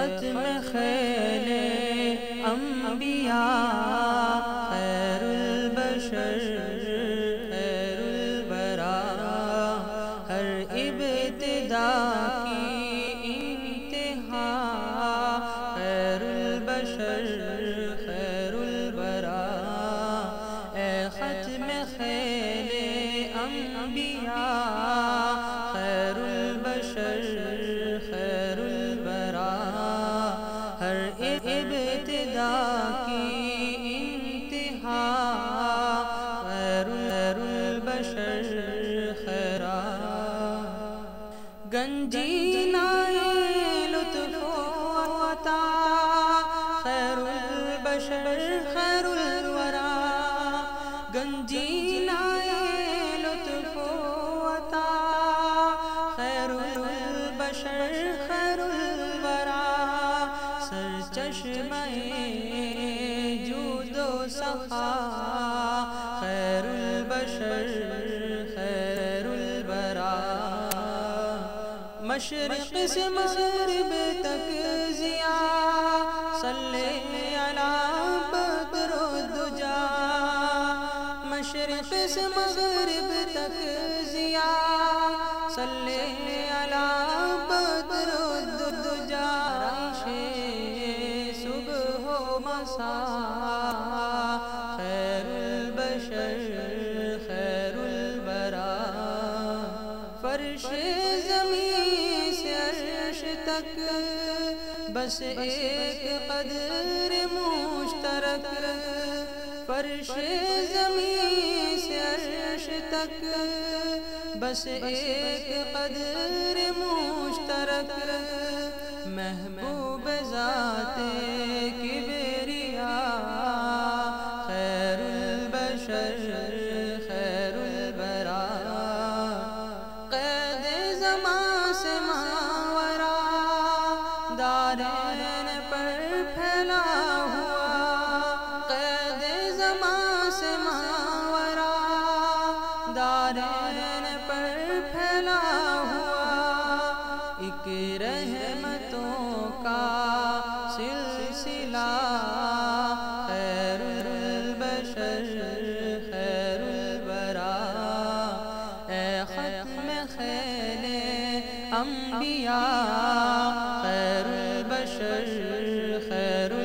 ختم خیل انبیاء خیر البشر خیر الورا ہر ابتدا کی انتہا خیر البشر خیر الورا اے ختم خیل انبیاء خیر البشر خیر الورا ہر ابتدا کی انتہا خیر البشر خیرا گنجینہ لطف و عطا خیر البشر خیر الورا گنجینہ لطف و عطا خیر البشر خیر الورا سرچشمہ جود و سخا خیر البشر خیر الورا مشرق سے مغرب تک ضیاء صلی علی بدر الدجا مشرق سے مغرب تک ضیاء صلی علی بدر الدجا صبح و مساء خیر البشر خیر الورا فرش زمین سے عرش تک بس ایک قدر مشترک فرش زمین سے عرش تک بس ایک قدر مشترک محبوب ذات کبریا خیر البشر خیر الورا قید زمان سے ماورا دارین پر پھیلا ہوا قید زمان سے ماورا دارین پر پھیلا ہوا ایک رحمتوں کا سلسلہ خیر البشر خیر الورا اے ختم خیل انبیاء خیر البشر خیر